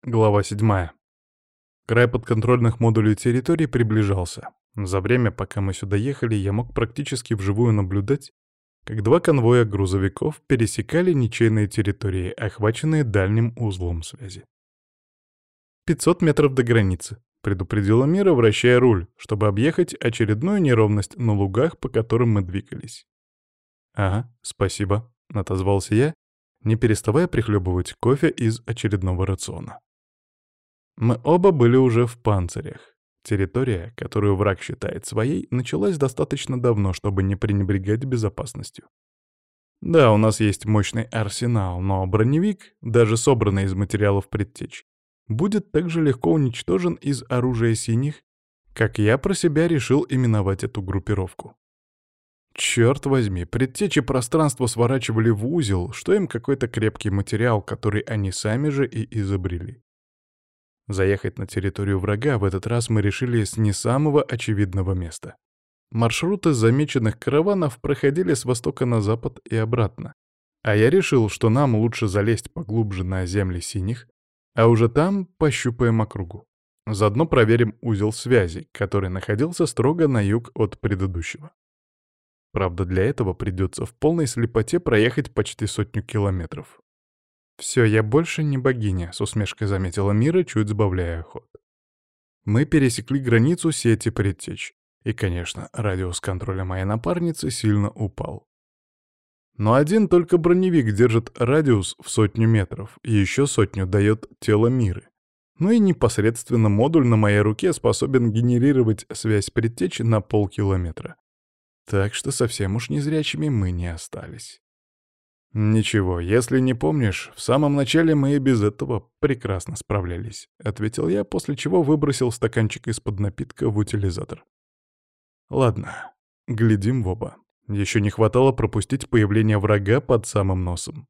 Глава 7. Край подконтрольных модулей территории приближался. За время, пока мы сюда ехали, я мог практически вживую наблюдать, как два конвоя грузовиков пересекали ничейные территории, охваченные дальним узлом связи. 500 метров до границы, предупредила Мира, вращая руль, чтобы объехать очередную неровность на лугах, по которым мы двигались. «Ага, спасибо», — отозвался я, не переставая прихлебывать кофе из очередного рациона. Мы оба были уже в панцирях. Территория, которую враг считает своей, началась достаточно давно, чтобы не пренебрегать безопасностью. Да, у нас есть мощный арсенал, но броневик, даже собранный из материалов предтеч, будет так же легко уничтожен из оружия синих, как я про себя решил именовать эту группировку. Черт возьми, предтечи пространство сворачивали в узел, что им какой-то крепкий материал, который они сами же и изобрели. Заехать на территорию врага в этот раз мы решили с не самого очевидного места. Маршруты замеченных караванов проходили с востока на запад и обратно. А я решил, что нам лучше залезть поглубже на земли синих, а уже там пощупаем округу. Заодно проверим узел связи, который находился строго на юг от предыдущего. Правда, для этого придется в полной слепоте проехать почти 100 километров. «Все, я больше не богиня», — с усмешкой заметила Мира, чуть сбавляя ход. Мы пересекли границу сети предтеч, и, конечно, радиус контроля моей напарницы сильно упал. Но один только броневик держит радиус в 100 метров, и еще 100 дает тело Миры. Ну и непосредственно модуль на моей руке способен генерировать связь предтечи на полкилометра. Так что совсем уж незрячими мы не остались. «Ничего, если не помнишь, в самом начале мы и без этого прекрасно справлялись», — ответил я, после чего выбросил стаканчик из-под напитка в утилизатор. «Ладно, глядим в оба. Еще не хватало пропустить появление врага под самым носом».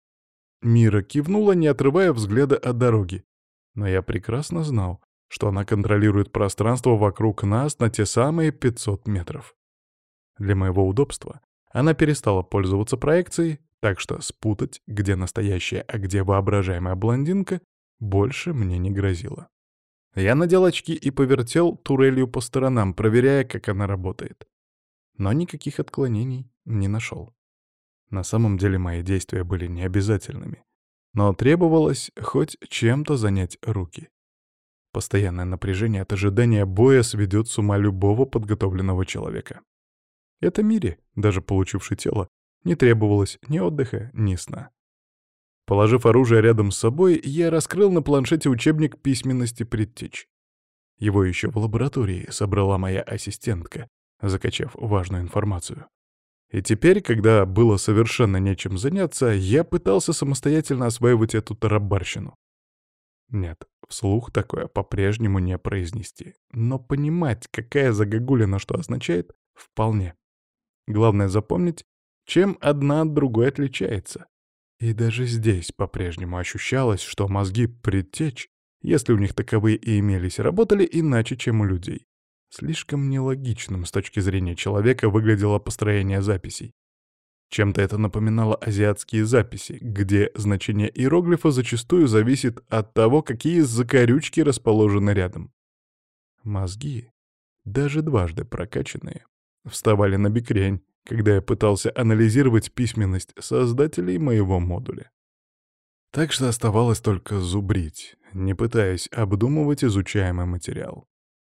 Мира кивнула, не отрывая взгляда от дороги, но я прекрасно знал, что она контролирует пространство вокруг нас на те самые 500 метров. Для моего удобства она перестала пользоваться проекцией, так что спутать, где настоящая, а где воображаемая блондинка, больше мне не грозило. Я надел очки и повертел турелью по сторонам, проверяя, как она работает. Но никаких отклонений не нашел. На самом деле мои действия были необязательными, но требовалось хоть чем-то занять руки. Постоянное напряжение от ожидания боя сведет с ума любого подготовленного человека. Это Мире, даже получившей тело, не требовалось ни отдыха, ни сна. Положив оружие рядом с собой, я раскрыл на планшете учебник письменности предтеч. Его еще в лаборатории собрала моя ассистентка, закачав важную информацию. И теперь, когда было совершенно нечем заняться, я пытался самостоятельно осваивать эту тарабарщину. Нет, вслух такое по-прежнему не произнести. Но понимать, какая загогулина что означает, вполне. Главное запомнить, чем одна от другой отличается. И даже здесь по-прежнему ощущалось, что мозги предтеч, если у них таковые и имелись, работали иначе, чем у людей. Слишком нелогичным с точки зрения человека выглядело построение записей. Чем-то это напоминало азиатские записи, где значение иероглифа зачастую зависит от того, какие закорючки расположены рядом. Мозги, даже дважды прокачанные, вставали на бекрень, когда я пытался анализировать письменность создателей моего модуля. Так что оставалось только зубрить, не пытаясь обдумывать изучаемый материал.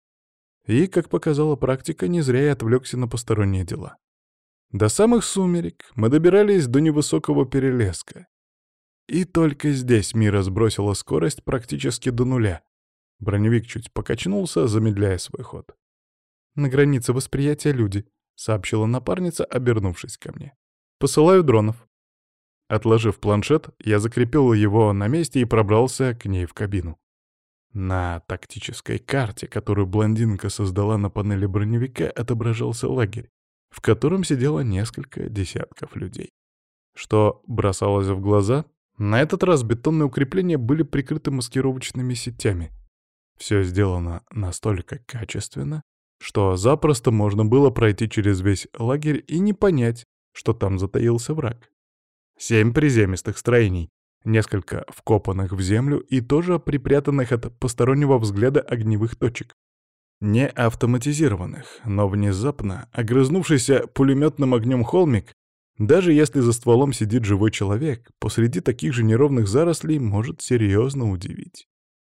И, как показала практика, не зря я отвлекся на посторонние дела. До самых сумерек мы добирались до невысокого перелеска. И только здесь Мира сбросила скорость практически до нуля. Броневик чуть покачнулся, замедляя свой ход. «На границе восприятия люди», — сообщила напарница, обернувшись ко мне. «Посылаю дронов». Отложив планшет, я закрепил его на месте и пробрался к ней в кабину. На тактической карте, которую блондинка создала на панели броневика, отображался лагерь, в котором сидело несколько десятков людей. Что бросалось в глаза? На этот раз бетонные укрепления были прикрыты маскировочными сетями. Все сделано настолько качественно, что запросто можно было пройти через весь лагерь и не понять, что там затаился враг. 7 приземистых строений, несколько вкопанных в землю и тоже припрятанных от постороннего взгляда огневых точек. Не автоматизированных, но внезапно огрызнувшийся пулеметным огнем холмик, даже если за стволом сидит живой человек, посреди таких же неровных зарослей может серьезно удивить.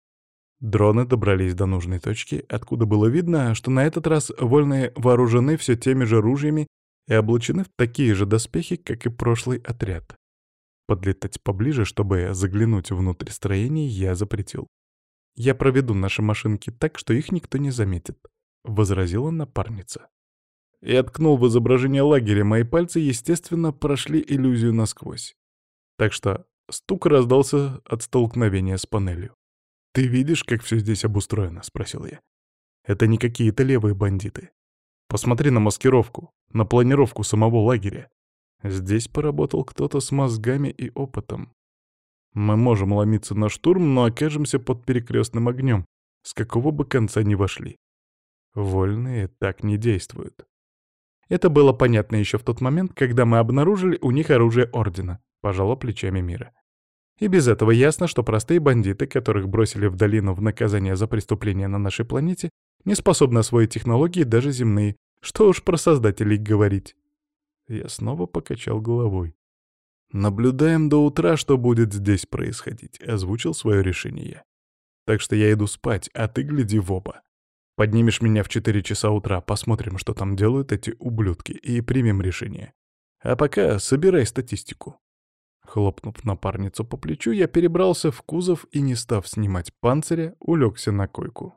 Дроны добрались до нужной точки, откуда было видно, что на этот раз вольные вооружены все теми же ружьями и облачены в такие же доспехи, как и прошлый отряд. Подлетать поближе, чтобы заглянуть внутрь строений, я запретил. «Я проведу наши машинки так, что их никто не заметит», — возразила напарница. Я ткнул в изображение лагеря, мои пальцы, естественно, прошли иллюзию насквозь. Так что стук раздался от столкновения с панелью. «Ты видишь, как все здесь обустроено?» — спросил я. «Это не какие-то левые бандиты. Посмотри на маскировку, на планировку самого лагеря. Здесь поработал кто-то с мозгами и опытом. Мы можем ломиться на штурм, но окажемся под перекрестным огнем, с какого бы конца ни вошли. Вольные так не действуют». Это было понятно еще в тот момент, когда мы обнаружили у них оружие Ордена, пожала плечами Мира. И без этого ясно, что простые бандиты, которых бросили в долину в наказание за преступления на нашей планете, не способны освоить технологии даже земные, что уж про создателей говорить. Я снова покачал головой. «Наблюдаем до утра, что будет здесь происходить», — озвучил свое решение я. «Так что я иду спать, а ты гляди в оба. Поднимешь меня в 4 часа утра, посмотрим, что там делают эти ублюдки, и примем решение. А пока собирай статистику». Хлопнув напарницу по плечу, я перебрался в кузов и, не став снимать панциря, улегся на койку.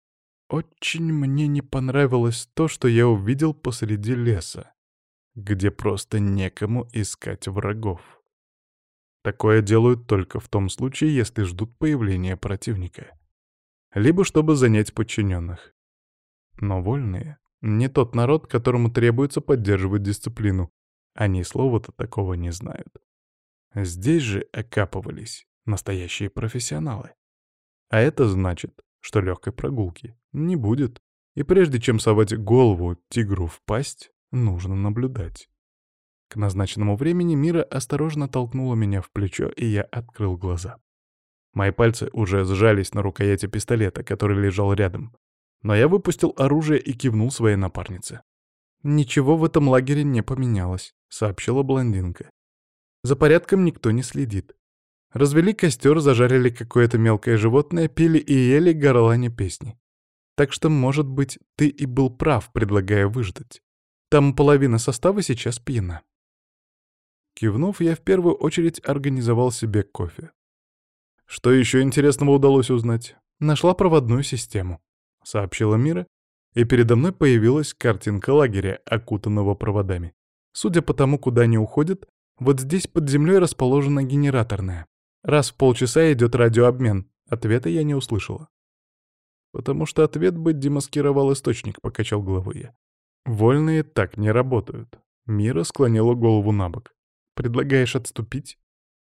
Очень мне не понравилось то, что я увидел посреди леса, где просто некому искать врагов. Такое делают только в том случае, если ждут появления противника. Либо чтобы занять подчиненных. Но вольные — не тот народ, которому требуется поддерживать дисциплину. Они слова-то такого не знают. Здесь же окапывались настоящие профессионалы. А это значит, что легкой прогулки не будет. И прежде чем совать голову тигру в пасть, нужно наблюдать. К назначенному времени Мира осторожно толкнула меня в плечо, и я открыл глаза. Мои пальцы уже сжались на рукояти пистолета, который лежал рядом. Но я выпустил оружие и кивнул своей напарнице. «Ничего в этом лагере не поменялось», — сообщила блондинка. «За порядком никто не следит. Развели костер, зажарили какое-то мелкое животное, пили и ели, горланя песни. Так что, может быть, ты и был прав, предлагая выждать. Там половина состава сейчас пьяна». Кивнув, я в первую очередь организовал себе кофе. «Что еще интересного удалось узнать?» «Нашла проводную систему», — сообщила Мира, и передо мной появилась картинка лагеря, окутанного проводами. Судя по тому, куда они уходят, вот здесь под землей расположена генераторная. Раз в полчаса идет радиообмен. Ответа я не услышала. «Потому что ответ бы демаскировал источник», — покачал головой я. «Вольные так не работают». Мира склонила голову на бок. «Предлагаешь отступить?»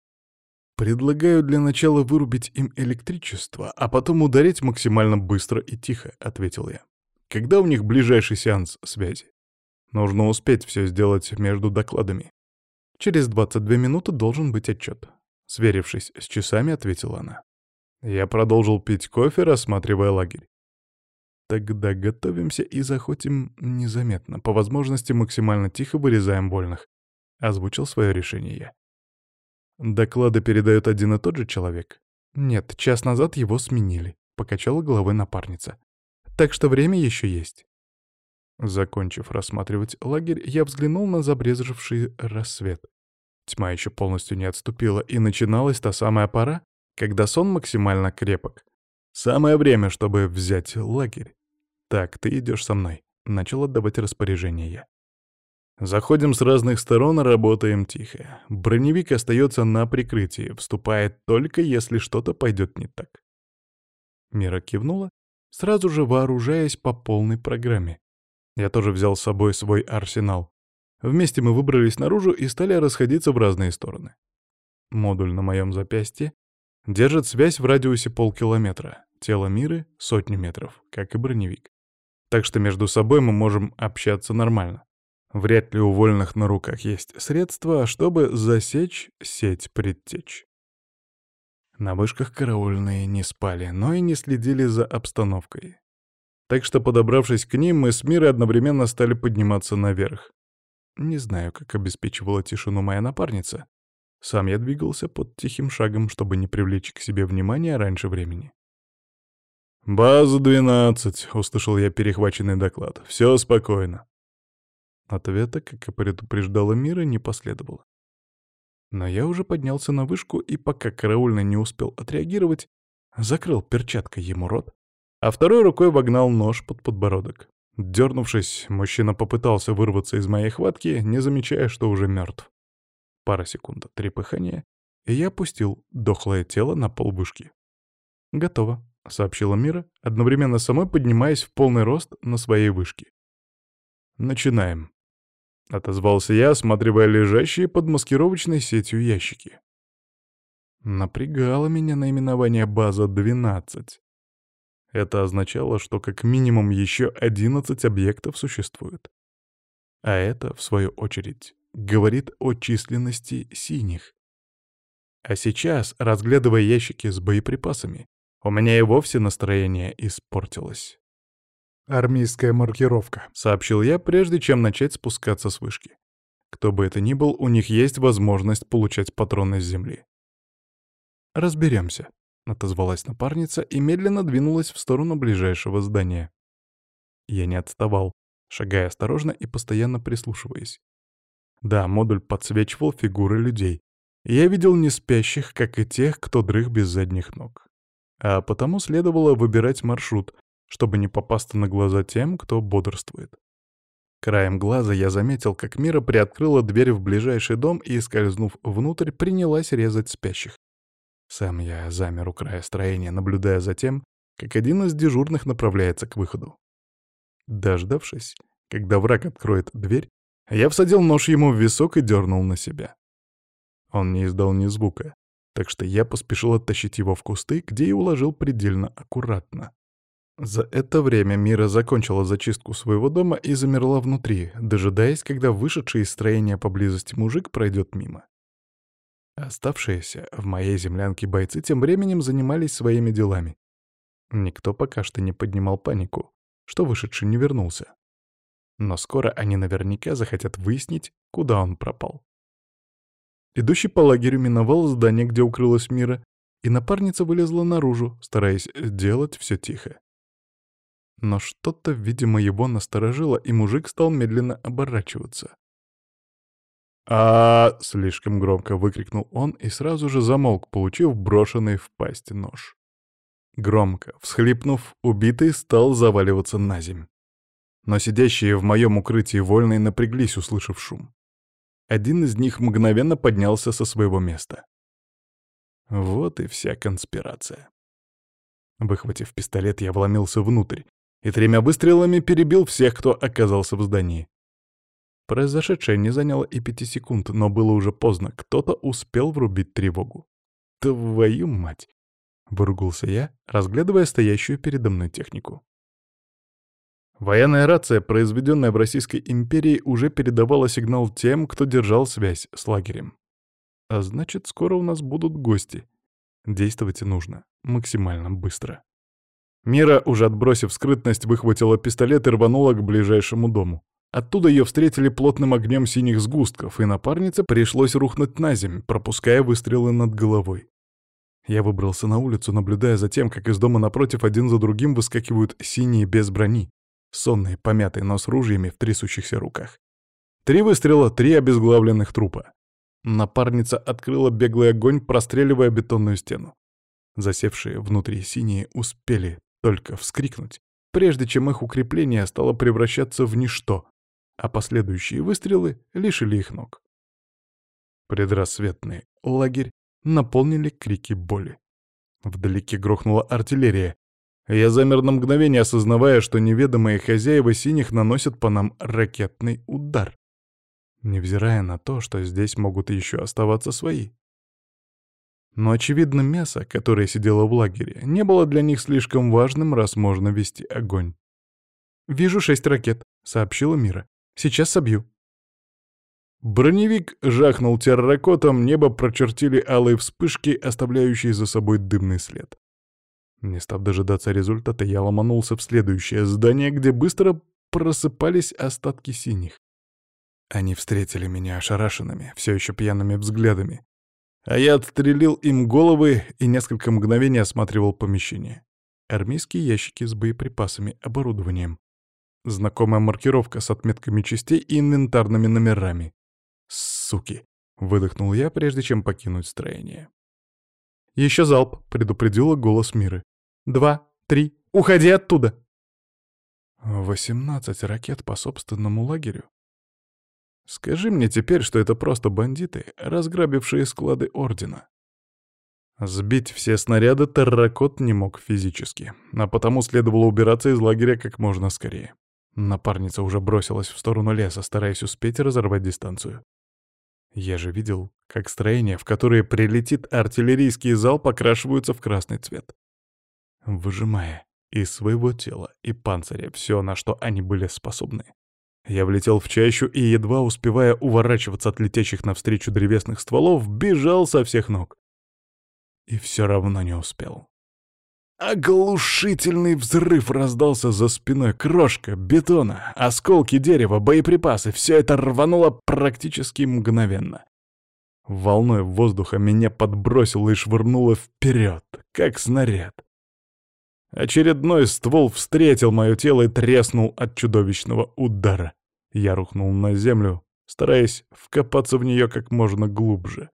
«Предлагаю для начала вырубить им электричество, а потом ударить максимально быстро и тихо», — ответил я. «Когда у них ближайший сеанс связи? Нужно успеть все сделать между докладами. Через 22 минуты должен быть отчет». Сверившись с часами, ответила она. Я продолжил пить кофе, рассматривая лагерь. «Тогда готовимся и заходим незаметно, по возможности максимально тихо вырезаем вольных», — озвучил свое решение я. «Доклады передает один и тот же человек?» «Нет, час назад его сменили», — покачала головой напарница. «Так что время еще есть». Закончив рассматривать лагерь, я взглянул на забрезживший рассвет. Тьма еще полностью не отступила, и начиналась та самая пора, когда сон максимально крепок. Самое время, чтобы взять лагерь. «Так, ты идешь со мной», — начал отдавать распоряжение я. Заходим с разных сторон и работаем тихо. Броневик остается на прикрытии, вступает только если что-то пойдет не так. Мира кивнула, сразу же вооружаясь по полной программе. Я тоже взял с собой свой арсенал. Вместе мы выбрались наружу и стали расходиться в разные стороны. Модуль на моем запястье держит связь в радиусе полкилометра, тело Миры — 100 метров, как и броневик. Так что между собой мы можем общаться нормально. Вряд ли у вольных на руках есть средства, чтобы засечь сеть предтеч. На вышках караульные не спали, но и не следили за обстановкой. Так что, подобравшись к ним, мы с Мирой одновременно стали подниматься наверх. Не знаю, как обеспечивала тишину моя напарница. Сам я двигался под тихим шагом, чтобы не привлечь к себе внимания раньше времени. «База 12», — услышал я перехваченный доклад. «Все спокойно». Ответа, как и предупреждала Мира, не последовало. Но я уже поднялся на вышку, и пока караульный не успел отреагировать, закрыл перчаткой ему рот, а второй рукой вогнал нож под подбородок. Дернувшись, мужчина попытался вырваться из моей хватки, не замечая, что уже мертв. Пара секунд трепыхания, и я опустил дохлое тело на пол вышки. «Готово», — сообщила Мира, одновременно самой поднимаясь в полный рост на своей вышке. «Начинаем», — отозвался я, осматривая лежащие под маскировочной сетью ящики. Напрягало меня наименование «База 12». Это означало, что как минимум еще 11 объектов существует. А это, в свою очередь, говорит о численности синих. А сейчас, разглядывая ящики с боеприпасами, у меня и вовсе настроение испортилось. «Армейская маркировка», — сообщил я, прежде чем начать спускаться с вышки. Кто бы это ни был, у них есть возможность получать патроны с земли. «Разберемся», — отозвалась напарница и медленно двинулась в сторону ближайшего здания. Я не отставал, шагая осторожно и постоянно прислушиваясь. Да, модуль подсвечивал фигуры людей. Я видел не спящих, как и тех, кто дрых без задних ног. А потому следовало выбирать маршрут, чтобы не попасться на глаза тем, кто бодрствует. Краем глаза я заметил, как Мира приоткрыла дверь в ближайший дом и, скользнув внутрь, принялась резать спящих. Сам я замер у края строения, наблюдая за тем, как один из дежурных направляется к выходу. Дождавшись, когда враг откроет дверь, я всадил нож ему в висок и дернул на себя. Он не издал ни звука, так что я поспешил оттащить его в кусты, где и уложил предельно аккуратно. За это время Мира закончила зачистку своего дома и замерла внутри, дожидаясь, когда вышедший из строения поблизости мужик пройдет мимо. Оставшиеся в моей землянке бойцы тем временем занимались своими делами. Никто пока что не поднимал панику, что вышедший не вернулся. Но скоро они наверняка захотят выяснить, куда он пропал. Идущий по лагерю миновал здание, где укрылась Мира, и напарница вылезла наружу, стараясь сделать все тихо. Но что-то, видимо, его насторожило, и мужик стал медленно оборачиваться. Слишком громко выкрикнул он и сразу же замолк, получив брошенный в пасть нож. Громко, всхлипнув, убитый стал заваливаться на земь. Но сидящие в моем укрытии вольные напряглись, услышав шум. Один из них мгновенно поднялся со своего места. Вот и вся конспирация. Выхватив пистолет, я вломился внутрь и 3 выстрелами перебил всех, кто оказался в здании. Произошедшее не заняло и 5 секунд, но было уже поздно, кто-то успел врубить тревогу. «Твою мать!» — выругался я, разглядывая стоящую передо мной технику. Военная рация, произведенная в Российской империи, уже передавала сигнал тем, кто держал связь с лагерем. А значит, скоро у нас будут гости. Действовать нужно максимально быстро. Мира, уже отбросив скрытность, выхватила пистолет и рванула к ближайшему дому. Оттуда ее встретили плотным огнем синих сгустков, и напарнице пришлось рухнуть на земь, пропуская выстрелы над головой. Я выбрался на улицу, наблюдая за тем, как из дома напротив один за другим выскакивают синие без брони, сонные, помятые, но с ружьями в трясущихся руках. 3 выстрела, 3 обезглавленных трупа. Напарница открыла беглый огонь, простреливая бетонную стену. Засевшие внутри синие успели только вскрикнуть, прежде чем их укрепление стало превращаться в ничто, а последующие выстрелы лишили их ног. Предрассветный лагерь наполнили крики боли. Вдалеке грохнула артиллерия. Я замер на мгновение, осознавая, что неведомые хозяева синих наносят по нам ракетный удар, невзирая на то, что здесь могут еще оставаться свои. Но, очевидно, мясо, которое сидело в лагере, не было для них слишком важным, раз можно вести огонь. «Вижу 6 ракет», — сообщила Мира. «Сейчас собью». Броневик жахнул терракотом, небо прочертили алые вспышки, оставляющие за собой дымный след. Не став дожидаться результата, я ломанулся в следующее здание, где быстро просыпались остатки синих. Они встретили меня ошарашенными, все еще пьяными взглядами. А я отстрелил им головы и несколько мгновений осматривал помещение. Армейские ящики с боеприпасами, оборудованием. Знакомая маркировка с отметками частей и инвентарными номерами. «Суки!» — выдохнул я, прежде чем покинуть строение. «Еще залп!» — предупредила голос Миры. 2, 3, уходи оттуда!» 18 ракет по собственному лагерю. Скажи мне теперь, что это просто бандиты, разграбившие склады Ордена. Сбить все снаряды терракот не мог физически, а потому следовало убираться из лагеря как можно скорее. Напарница уже бросилась в сторону леса, стараясь успеть разорвать дистанцию. Я же видел, как строения, в которые прилетит артиллерийский залп, окрашиваются в красный цвет. Выжимая из своего тела и панциря все, на что они были способны. Я влетел в чащу и, едва успевая уворачиваться от летящих навстречу древесных стволов, бежал со всех ног. И все равно не успел. Оглушительный взрыв раздался за спиной. Крошка бетона, осколки дерева, боеприпасы — все это рвануло практически мгновенно. Волной воздуха меня подбросило и швырнуло вперед, как снаряд. Очередной ствол встретил мое тело и треснул от чудовищного удара. Я рухнул на землю, стараясь вкопаться в нее как можно глубже.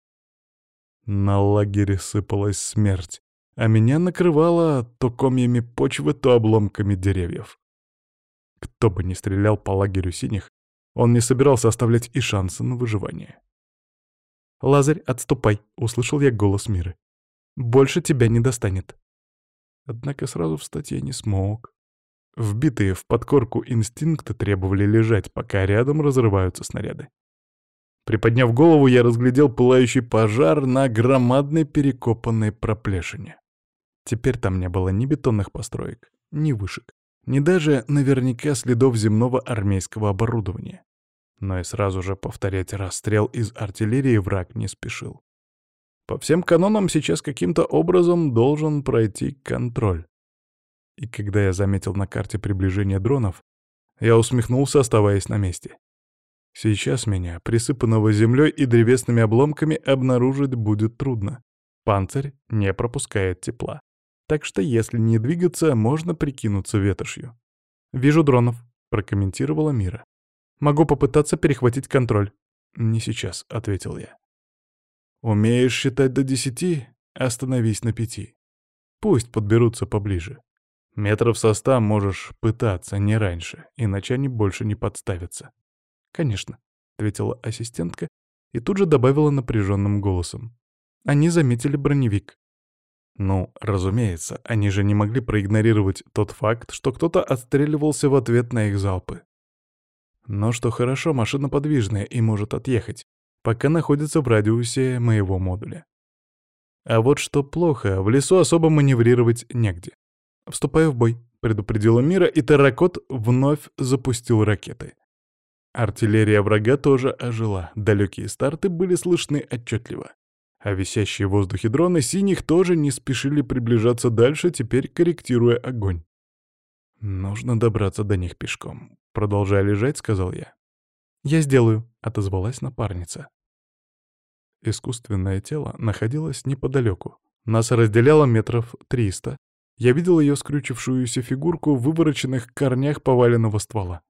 На лагере сыпалась смерть, а меня накрывало то комьями почвы, то обломками деревьев. Кто бы ни стрелял по лагерю синих, он не собирался оставлять и шансы на выживание. «Лазарь, отступай!» — услышал я голос Миры. «Больше тебя не достанет». Однако сразу встать я не смог. Вбитые в подкорку инстинкты требовали лежать, пока рядом разрываются снаряды. Приподняв голову, я разглядел пылающий пожар на громадной перекопанной проплешине. Теперь там не было ни бетонных построек, ни вышек, ни даже наверняка следов земного армейского оборудования. Но и сразу же повторять расстрел из артиллерии враг не спешил. По всем канонам сейчас каким-то образом должен пройти контроль. И когда я заметил на карте приближение дронов, я усмехнулся, оставаясь на месте. Сейчас меня, присыпанного землей и древесными обломками, обнаружить будет трудно. Панцирь не пропускает тепла. Так что если не двигаться, можно прикинуться ветошью. «Вижу дронов», — прокомментировала Мира. «Могу попытаться перехватить контроль». «Не сейчас», — ответил я. «Умеешь считать до 10? Остановись на 5. Пусть подберутся поближе. Метров со 100 можешь пытаться, не раньше, иначе они больше не подставятся». «Конечно», — ответила ассистентка и тут же добавила напряженным голосом. «Они заметили броневик». Ну, разумеется, они же не могли проигнорировать тот факт, что кто-то отстреливался в ответ на их залпы. Но что хорошо, машина подвижная и может отъехать, пока находится в радиусе моего модуля. А вот что плохо, в лесу особо маневрировать негде. «Вступаю в бой», — предупредила Мира, и терракот вновь запустил ракеты. Артиллерия врага тоже ожила, далекие старты были слышны отчетливо. А висящие в воздухе дроны синих тоже не спешили приближаться дальше, теперь корректируя огонь. «Нужно добраться до них пешком», — продолжая лежать, сказал я. «Я сделаю», — отозвалась напарница. Искусственное тело находилось неподалеку. Нас разделяло метров 300. Я видел ее скрючившуюся фигурку в вывороченных корнях поваленного ствола.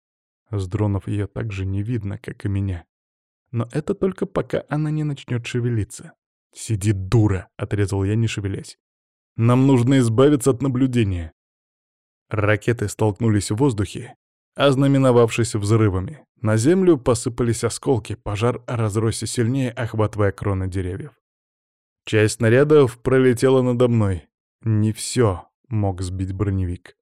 С дронов ее так же не видно, как и меня. Но это только пока она не начнет шевелиться. «Сиди, дура!» — отрезал я, не шевелясь. «Нам нужно избавиться от наблюдения». Ракеты столкнулись в воздухе, ознаменовавшись взрывами. На землю посыпались осколки, пожар разросся сильнее, охватывая кроны деревьев. Часть снарядов пролетела надо мной. Не все мог сбить броневик.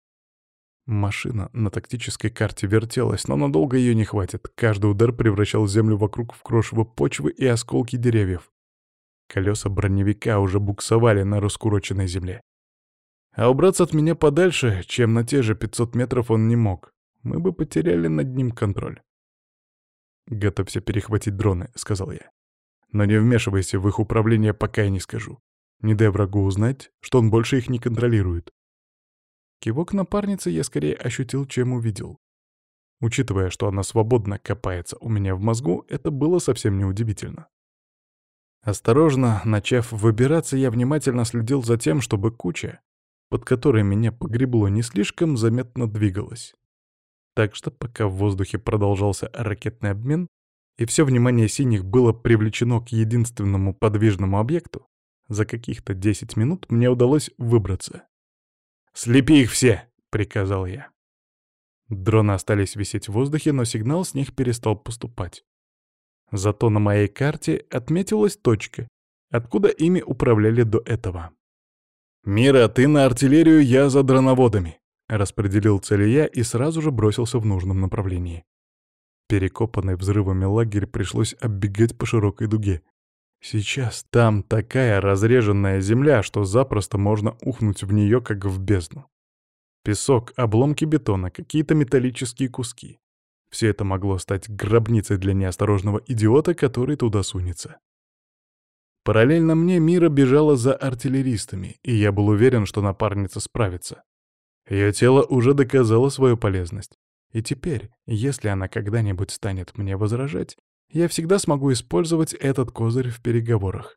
Машина на тактической карте вертелась, но надолго ее не хватит. Каждый удар превращал землю вокруг в крошево почвы и осколки деревьев. Колеса броневика уже буксовали на раскуроченной земле. А убраться от меня подальше, чем на те же 500 метров, он не мог. Мы бы потеряли над ним контроль. «Готовься перехватить дроны», — сказал я. «Но не вмешивайся в их управление, пока я не скажу. Не дай врагу узнать, что он больше их не контролирует». Кивок напарницы я скорее ощутил, чем увидел. Учитывая, что она свободно копается у меня в мозгу, это было совсем неудивительно. Осторожно, начав выбираться, я внимательно следил за тем, чтобы куча, под которой меня погребло, не слишком заметно двигалась. Так что пока в воздухе продолжался ракетный обмен, и все внимание синих было привлечено к единственному подвижному объекту, за каких-то 10 минут мне удалось выбраться. «Слепи их все!» — приказал я. Дроны остались висеть в воздухе, но сигнал с них перестал поступать. Зато на моей карте отметилась точка, откуда ими управляли до этого. «Мира, ты на артиллерию, я за дроноводами», — распределил цели я и сразу же бросился в нужном направлении. Перекопанный взрывами лагерь пришлось оббегать по широкой дуге. Сейчас там такая разреженная земля, что запросто можно ухнуть в нее, как в бездну. Песок, обломки бетона, какие-то металлические куски. Все это могло стать гробницей для неосторожного идиота, который туда сунется. Параллельно мне Мира бежала за артиллеристами, и я был уверен, что напарница справится. Ее тело уже доказало свою полезность. И теперь, если она когда-нибудь станет мне возражать, я всегда смогу использовать этот козырь в переговорах.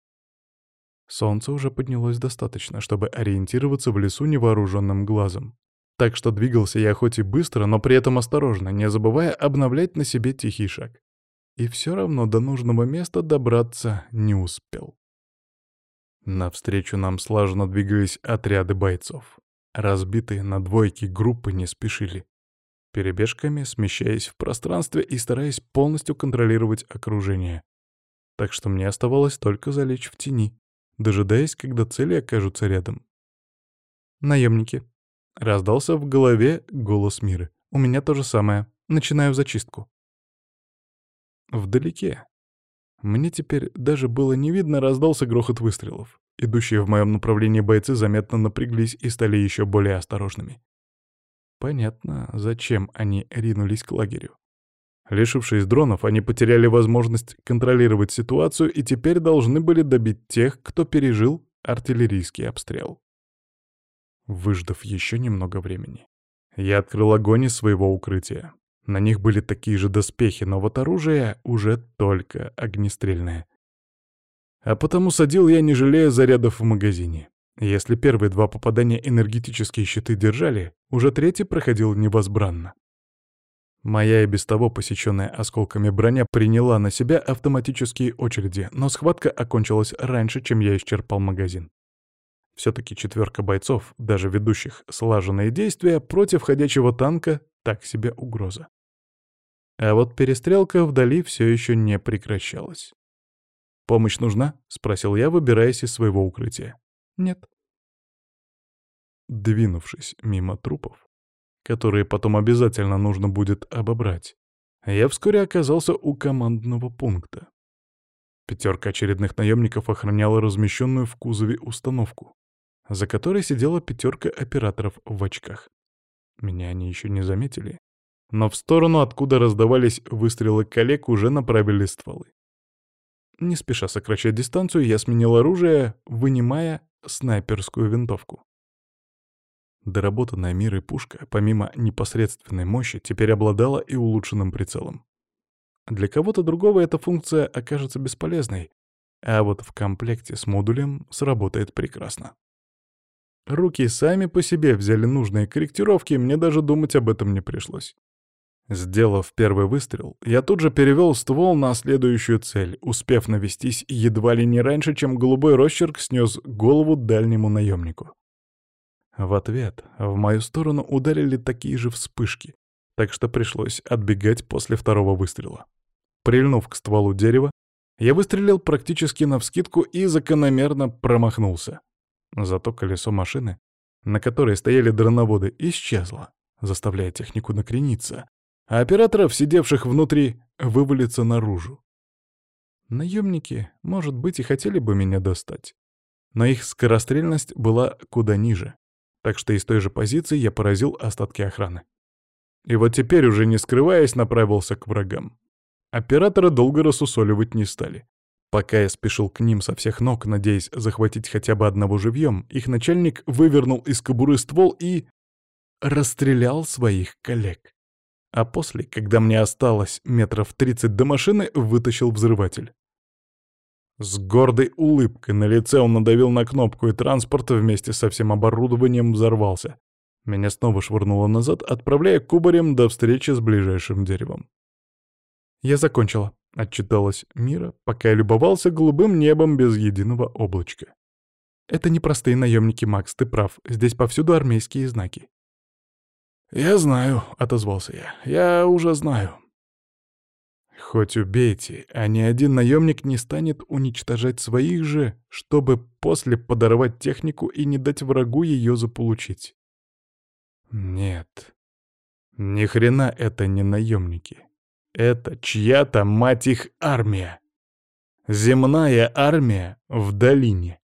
Солнце уже поднялось достаточно, чтобы ориентироваться в лесу невооруженным глазом. Так что двигался я хоть и быстро, но при этом осторожно, не забывая обновлять на себе тихий шаг. И все равно до нужного места добраться не успел. Навстречу нам слаженно двигались отряды бойцов. Разбитые на двойки группы не спешили, перебежками смещаясь в пространстве и стараясь полностью контролировать окружение. Так что мне оставалось только залечь в тени, дожидаясь, когда цели окажутся рядом. «Наемники», — раздался в голове голос Миры. «У меня то же самое. Начинаю зачистку». Вдалеке, мне теперь даже было не видно, раздался грохот выстрелов. Идущие в моем направлении бойцы заметно напряглись и стали еще более осторожными. Понятно, зачем они ринулись к лагерю. Лишившись дронов, они потеряли возможность контролировать ситуацию и теперь должны были добить тех, кто пережил артиллерийский обстрел. Выждав еще немного времени, я открыл огонь из своего укрытия. На них были такие же доспехи, но вот оружие уже только огнестрельное. А потому садил я, не жалея зарядов в магазине. Если первые 2 попадания энергетические щиты держали, уже третий проходил невозбранно. Моя и без того посеченная осколками броня приняла на себя автоматические очереди, но схватка окончилась раньше, чем я исчерпал магазин. Все-таки 4 бойцов, даже ведущих слаженные действия, против ходячего танка — так себе угроза. А вот перестрелка вдали все еще не прекращалась. «Помощь нужна?» — спросил я, выбираясь из своего укрытия. «Нет». Двинувшись мимо трупов, которые потом обязательно нужно будет обобрать, я вскоре оказался у командного пункта. 5 очередных наемников охраняла размещенную в кузове установку, за которой сидела 5 операторов в очках. Меня они еще не заметили, но в сторону, откуда раздавались выстрелы коллег, уже направили стволы. Не спеша сокращать дистанцию, я сменил оружие, вынимая снайперскую винтовку. Доработанная Мирой пушка, помимо непосредственной мощи, теперь обладала и улучшенным прицелом. Для кого-то другого эта функция окажется бесполезной, а вот в комплекте с модулем сработает прекрасно. Руки сами по себе взяли нужные корректировки, мне даже думать об этом не пришлось. Сделав первый выстрел, я тут же перевел ствол на следующую цель, успев навестись едва ли не раньше, чем голубой росчерк снес голову дальнему наемнику. В ответ в мою сторону ударили такие же вспышки, так что пришлось отбегать после второго выстрела. Прильнув к стволу дерева, я выстрелил практически навскидку и закономерно промахнулся. Зато колесо машины, на которой стояли дроноводы, исчезло, заставляя технику накрениться, а операторов, сидевших внутри, вывалиться наружу. Наемники, может быть, и хотели бы меня достать, но их скорострельность была куда ниже, так что из той же позиции я поразил остатки охраны. И вот теперь, уже не скрываясь, направился к врагам. Операторы долго рассусоливать не стали. Пока я спешил к ним со всех ног, надеясь захватить хотя бы одного живьем, их начальник вывернул из кобуры ствол и расстрелял своих коллег. А после, когда мне осталось метров 30 до машины, вытащил взрыватель. С гордой улыбкой на лице он надавил на кнопку, и транспорт вместе со всем оборудованием взорвался. Меня снова швырнуло назад, отправляя кубарем до встречи с ближайшим деревом. «Я закончила», — отчиталась Мира, пока я любовался голубым небом без единого облачка. «Это не простые наемники, Макс, ты прав. Здесь повсюду армейские знаки». «Я знаю», — отозвался я. «Я уже знаю». Хоть убейте, а ни один наемник не станет уничтожать своих же, чтобы после подорвать технику и не дать врагу ее заполучить. Нет, ни хрена это не наемники. Это чья-то, мать их, армия. Земная армия в долине.